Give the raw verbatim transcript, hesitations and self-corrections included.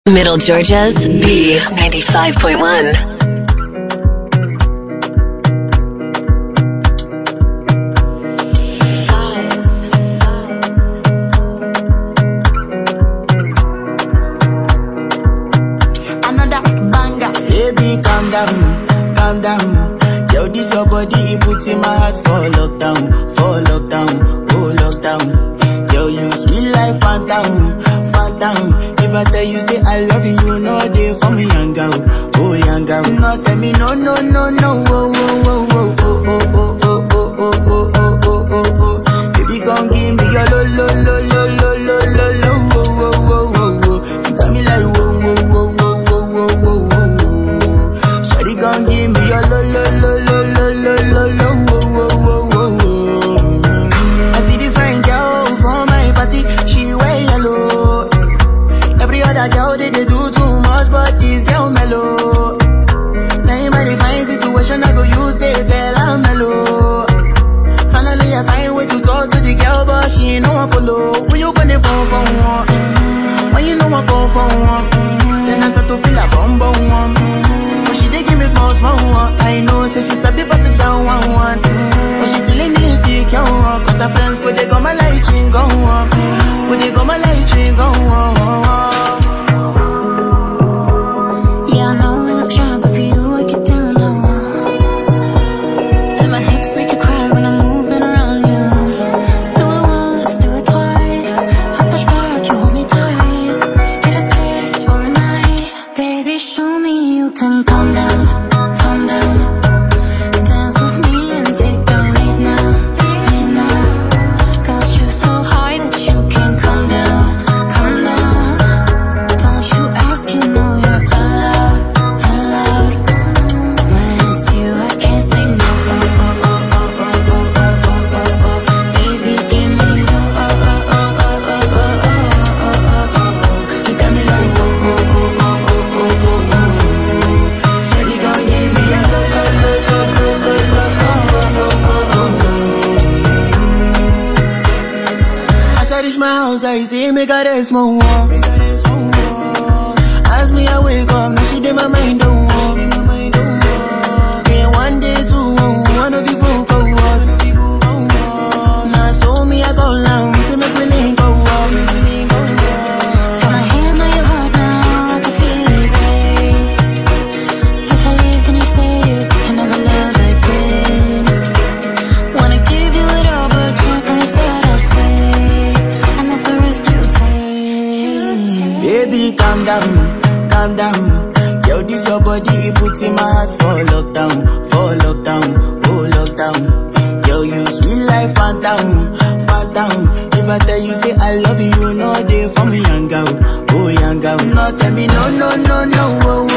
Middle Georgia's B ninety-five point one. Calm down, calm down. Yo, this your body, it puts in my heart for lockdown, for lockdown, oh lockdown. Yo, you sweet life, phantom, phantom. If I tell you say I love you, you know they for me, young girl, oh young girl. No, tell me no, no, no, no, oh, oh, oh, oh, oh, oh, oh, oh, oh, oh, oh, oh, oh, oh. Baby, gon' give me your lo, lo, lo, lo, lo, lo, lo, lo, oh, oh, oh, oh, oh. You got me like whoa, whoa, whoa, whoa, whoa, whoa, whoa. Gon' give me your lo lo lo lo lo lo lo lo wo wo wo wo wo. I see this fine girl from my party, she wear yellow. Every other girl they they do too much, but this girl mellow. Now in my fine situation, I go use they tell I'm mellow. Finally I find way to talk to the girl, but she ain't no one follow. When you gonna phone for one? When you know I go for one? Then I start to feel a bum bum one. She dey give me small, small one. I know, say she's a bit pass it down one, one. But she feeling insecure, cause her friends go they go my light ring go on. Go they go my light ring go on. Yeah, I know we look shy, but for you I get down low. And my hips make you cry when I'm moving around you. Do it once, do it twice. I push back, you hold me tight. Get a taste for a night. Baby, show me you can calm down, calm down. Dance with me and take the lead now, lead now. Got you so high that you can't calm down, calm down. Don't you ask, you know you're allowed, allowed. When it's you, I can't say no. Oh, oh, oh, oh, oh, oh, oh, oh, oh, oh. Baby, give me the oh, oh, oh, oh, oh, oh, oh, oh, oh, oh. You got me like oh, oh, oh, oh, oh, oh, oh, oh. Shawty gon' give me a lo, lo, lo, lo, lo, lo, lo, oh, oh, oh, oh. As I reach my house, I see me got a small wall. As me, I wake up, now she did my mind don't walk. Then one day, two, one of you folk go was. Now so me, I go down, see me willing go walk. Got my hand on your heart now, I can feel it race. If I leave, then you say you can never love again. Wanna give you it all, but can't promise that I'll stay. And that's a risk you take. Baby, calm down, calm down. Yo, this your body, it puts in my heart for lockdown, for lockdown, oh lockdown. Yo, you sweet life, phantom, phantom. If I tell you say I love you, you know they for me, young girl, oh young girl. No, tell me no, no, no, no, oh,